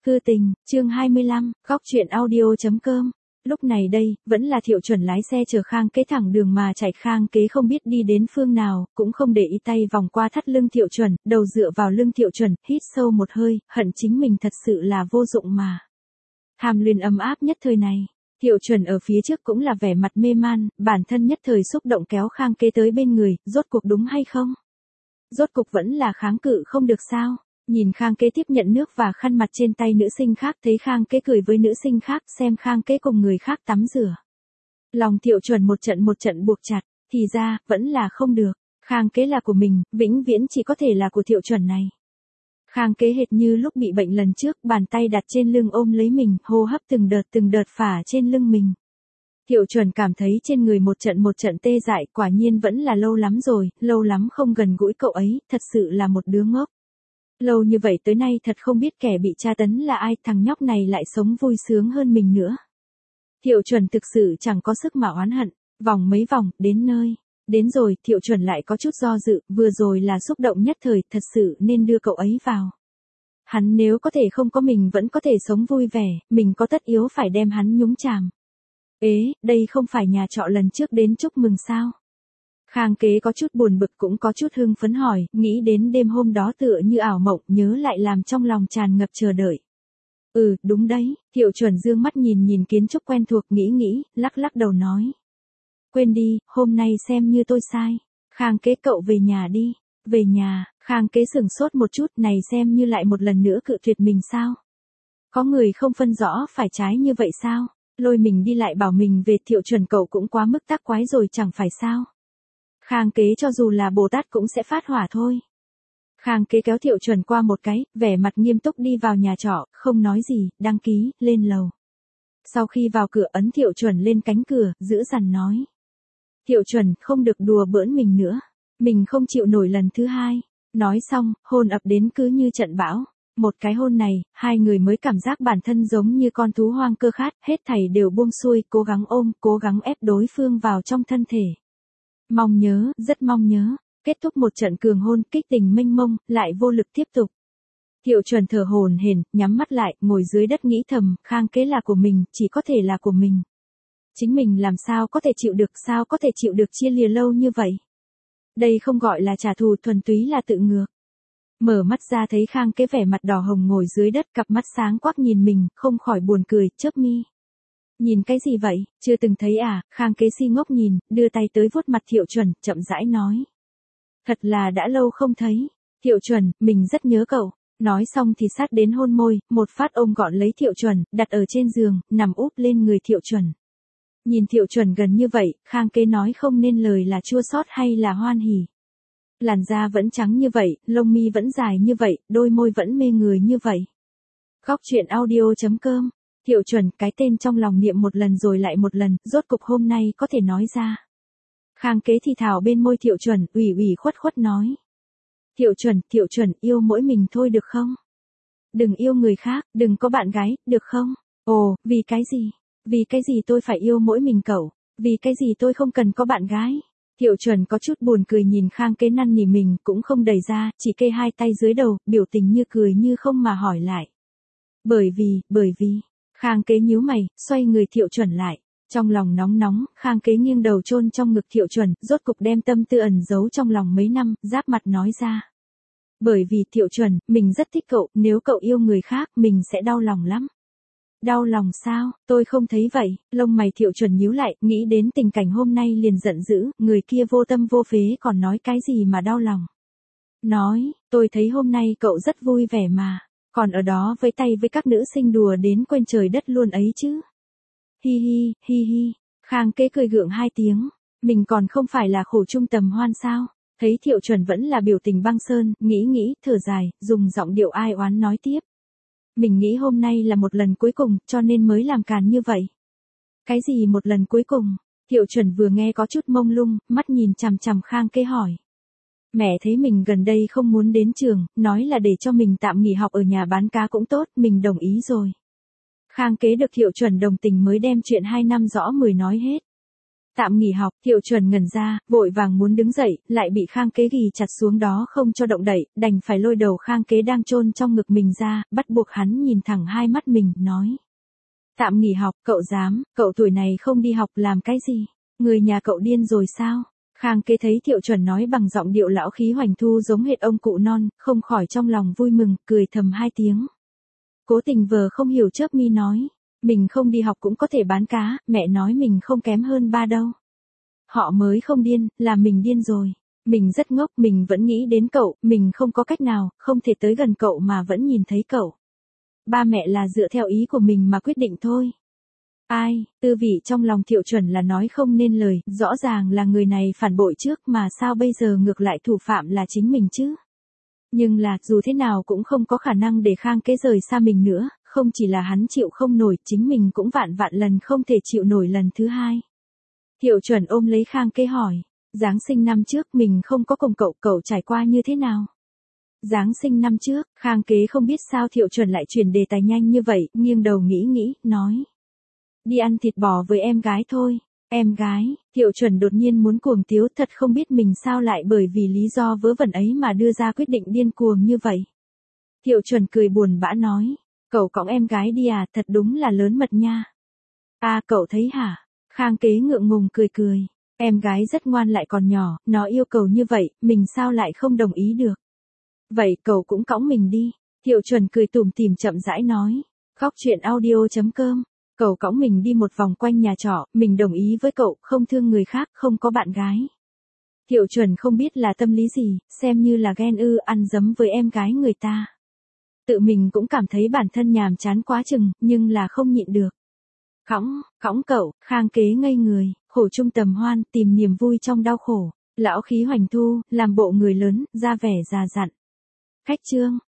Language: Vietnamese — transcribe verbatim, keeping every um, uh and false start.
Cư tình, chương hai mươi lăm, góc chuyện audio.com. Lúc này đây, vẫn là Thiệu Chuẩn lái xe chở Khang Kế thẳng đường mà chạy. Khang Kế không biết đi đến phương nào, cũng không để ý, tay vòng qua thắt lưng Thiệu Chuẩn, đầu dựa vào lưng Thiệu Chuẩn, hít sâu một hơi, hận chính mình thật sự là vô dụng mà. Tham luyến ấm áp nhất thời này. Thiệu Chuẩn ở phía trước cũng là vẻ mặt mê man, bản thân nhất thời xúc động kéo Khang Kế tới bên người, rốt cuộc đúng hay không? Rốt cuộc vẫn là kháng cự không được sao? Nhìn Khang Kế tiếp nhận nước và khăn mặt trên tay nữ sinh khác, thấy Khang Kế cười với nữ sinh khác, xem Khang Kế cùng người khác tắm rửa. Lòng Thiệu Chuẩn một trận một trận buộc chặt, thì ra, vẫn là không được. Khang Kế là của mình, vĩnh viễn chỉ có thể là của Thiệu Chuẩn này. Khang Kế hệt như lúc bị bệnh lần trước, bàn tay đặt trên lưng ôm lấy mình, hô hấp từng đợt từng đợt phả trên lưng mình. Thiệu Chuẩn cảm thấy trên người một trận một trận tê dại, quả nhiên vẫn là lâu lắm rồi, lâu lắm không gần gũi cậu ấy, thật sự là một đứa ngốc. Lâu như vậy tới nay thật không biết kẻ bị tra tấn là ai, thằng nhóc này lại sống vui sướng hơn mình nữa. Thiệu Chuẩn thực sự chẳng có sức mà oán hận, vòng mấy vòng, đến nơi. Đến rồi, Thiệu Chuẩn lại có chút do dự, vừa rồi là xúc động nhất thời, thật sự nên đưa cậu ấy vào. Hắn nếu có thể không có mình vẫn có thể sống vui vẻ, mình có tất yếu phải đem hắn nhúng chàm. Ế, đây không phải nhà trọ lần trước đến chúc mừng sao? Khang Kế có chút buồn bực cũng có chút hưng phấn hỏi, nghĩ đến đêm hôm đó tựa như ảo mộng, nhớ lại làm trong lòng tràn ngập chờ đợi. Ừ, đúng đấy, Thiệu Chuẩn dương mắt nhìn nhìn kiến trúc quen thuộc, nghĩ nghĩ, lắc lắc đầu nói. Quên đi, hôm nay xem như tôi sai. Khang Kế cậu về nhà đi. Về nhà, Khang Kế sửng sốt một chút, này xem như lại một lần nữa cự tuyệt mình sao? Có người không phân rõ phải trái như vậy sao? Lôi mình đi lại bảo mình về. Thiệu Chuẩn cậu cũng quá mức tác quái rồi chẳng phải sao? Khang Kế cho dù là Bồ Tát cũng sẽ phát hỏa thôi. Khang Kế kéo Thiệu Chuẩn qua một cái, vẻ mặt nghiêm túc đi vào nhà trọ, không nói gì, đăng ký, lên lầu. Sau khi vào cửa ấn Thiệu Chuẩn lên cánh cửa, giữ dằn nói. Thiệu Chuẩn, không được đùa bỡn mình nữa. Mình không chịu nổi lần thứ hai. Nói xong, hôn ập đến cứ như trận bão. Một cái hôn này, hai người mới cảm giác bản thân giống như con thú hoang cơ khát, hết thảy đều buông xuôi, cố gắng ôm, cố gắng ép đối phương vào trong thân thể. Mong nhớ, rất mong nhớ. Kết thúc một trận cường hôn, kích tình mênh mông, lại vô lực tiếp tục. Thiệu Chuẩn thở hổn hển, nhắm mắt lại, ngồi dưới đất nghĩ thầm, Khang Kế là của mình, chỉ có thể là của mình. Chính mình làm sao có thể chịu được, sao có thể chịu được chia lìa lâu như vậy? Đây không gọi là trả thù, thuần túy là tự ngược. Mở mắt ra thấy Khang Kế vẻ mặt đỏ hồng ngồi dưới đất, cặp mắt sáng quắc nhìn mình, không khỏi buồn cười, chớp mi. Nhìn cái gì vậy, chưa từng thấy à? Khang Kế si ngốc nhìn, đưa tay tới vuốt mặt Thiệu Chuẩn, chậm rãi nói. Thật là đã lâu không thấy. Thiệu Chuẩn, mình rất nhớ cậu. Nói xong thì sát đến hôn môi, một phát ôm gọn lấy Thiệu Chuẩn, đặt ở trên giường, nằm úp lên người Thiệu Chuẩn. Nhìn Thiệu Chuẩn gần như vậy, Khang Kế nói không nên lời là chua xót hay là hoan hỉ. Làn da vẫn trắng như vậy, lông mi vẫn dài như vậy, đôi môi vẫn mê người như vậy. Góc chuyện audio.com. Thiệu Chuẩn, cái tên trong lòng niệm một lần rồi lại một lần, rốt cục hôm nay có thể nói ra. Khang Kế thì thào bên môi Thiệu Chuẩn, ủy ủy khuất khuất nói. Thiệu Chuẩn, Thiệu Chuẩn, yêu mỗi mình thôi được không? Đừng yêu người khác, đừng có bạn gái, được không? Ồ, vì cái gì? Vì cái gì tôi phải yêu mỗi mình cậu? Vì cái gì tôi không cần có bạn gái? Thiệu Chuẩn có chút buồn cười nhìn Khang Kế năn nỉ mình, cũng không đẩy ra, chỉ kê hai tay dưới đầu, biểu tình như cười như không mà hỏi lại. Bởi vì, bởi vì, Khang Kế nhíu mày, xoay người Thiệu Chuẩn lại. Trong lòng nóng nóng, Khang Kế nghiêng đầu chôn trong ngực Thiệu Chuẩn, rốt cục đem tâm tư ẩn giấu trong lòng mấy năm, giáp mặt nói ra. Bởi vì Thiệu Chuẩn, mình rất thích cậu, nếu cậu yêu người khác, mình sẽ đau lòng lắm. Đau lòng sao, tôi không thấy vậy. Lông mày Thiệu Chuẩn nhíu lại, nghĩ đến tình cảnh hôm nay liền giận dữ, người kia vô tâm vô phế còn nói cái gì mà đau lòng. Nói, tôi thấy hôm nay cậu rất vui vẻ mà, còn ở đó với tay với các nữ sinh đùa đến quên trời đất luôn ấy chứ. Hi hi, hi hi, Khang Kế cười gượng hai tiếng, mình còn không phải là khổ chung tầm hoan sao? Thấy Thiệu Chuẩn vẫn là biểu tình băng sơn, nghĩ nghĩ, thở dài, dùng giọng điệu ai oán nói tiếp. Mình nghĩ hôm nay là một lần cuối cùng, cho nên mới làm càn như vậy. Cái gì một lần cuối cùng? Thiệu Chuẩn vừa nghe có chút mông lung, mắt nhìn chằm chằm Khang Kế hỏi. Mẹ thấy mình gần đây không muốn đến trường, nói là để cho mình tạm nghỉ học ở nhà bán cá cũng tốt, mình đồng ý rồi. Khang Kế được Thiệu Chuẩn đồng tình mới đem chuyện hai năm rõ mười nói hết. Tạm nghỉ học, Thiệu Chuẩn ngẩn ra, vội vàng muốn đứng dậy, lại bị Khang Kế ghì chặt xuống đó không cho động đậy, đành phải lôi đầu Khang Kế đang chôn trong ngực mình ra, bắt buộc hắn nhìn thẳng hai mắt mình, nói. Tạm nghỉ học, cậu dám, cậu tuổi này không đi học làm cái gì? Người nhà cậu điên rồi sao? Khang Kế thấy Thiệu Chuẩn nói bằng giọng điệu lão khí hoành thu giống hệt ông cụ non, không khỏi trong lòng vui mừng, cười thầm hai tiếng. Cố Tình vờ không hiểu chớp mi nói. Mình không đi học cũng có thể bán cá, mẹ nói mình không kém hơn ba đâu. Họ mới không điên, là mình điên rồi. Mình rất ngốc, mình vẫn nghĩ đến cậu, mình không có cách nào, không thể tới gần cậu mà vẫn nhìn thấy cậu. Ba mẹ là dựa theo ý của mình mà quyết định thôi. Ai, tư vị trong lòng Thiệu Chuẩn là nói không nên lời, rõ ràng là người này phản bội trước mà sao bây giờ ngược lại thủ phạm là chính mình chứ. Nhưng là, dù thế nào cũng không có khả năng để Khang Kế rời xa mình nữa, không chỉ là hắn chịu không nổi, chính mình cũng vạn vạn lần không thể chịu nổi lần thứ hai. Thiệu Chuẩn ôm lấy Khang Kế hỏi, Giáng sinh năm trước mình không có cùng cậu, cậu trải qua như thế nào? Giáng sinh năm trước, Khang Kế không biết sao Thiệu Chuẩn lại chuyển đề tài nhanh như vậy, nghiêng đầu nghĩ nghĩ, nói. Đi ăn thịt bò với em gái thôi. Em gái, Thiệu Chuẩn đột nhiên muốn cuồng tiếu, thật không biết mình sao lại bởi vì lý do vớ vẩn ấy mà đưa ra quyết định điên cuồng như vậy. Thiệu Chuẩn cười buồn bã nói, cậu cõng em gái đi à, thật đúng là lớn mật nha. À, cậu thấy hả? Khang Kế ngượng ngùng cười cười, em gái rất ngoan lại còn nhỏ, nó yêu cầu như vậy, mình sao lại không đồng ý được. Vậy cậu cũng cõng mình đi. Thiệu Chuẩn cười tủm tỉm chậm rãi nói, khóc chuyện audio chấm com. Cậu cõng mình đi một vòng quanh nhà trọ, mình đồng ý với cậu, không thương người khác, không có bạn gái. Thiệu Chuẩn không biết là tâm lý gì, xem như là ghen ư, ăn dấm với em gái người ta. Tự mình cũng cảm thấy bản thân nhàm chán quá chừng, nhưng là không nhịn được. Cõng, cõng cậu, Khang Kế ngây người, khổ chung tầm hoan, tìm niềm vui trong đau khổ. Lão khí hoành thu, làm bộ người lớn, ra vẻ già dặn. Khách chương.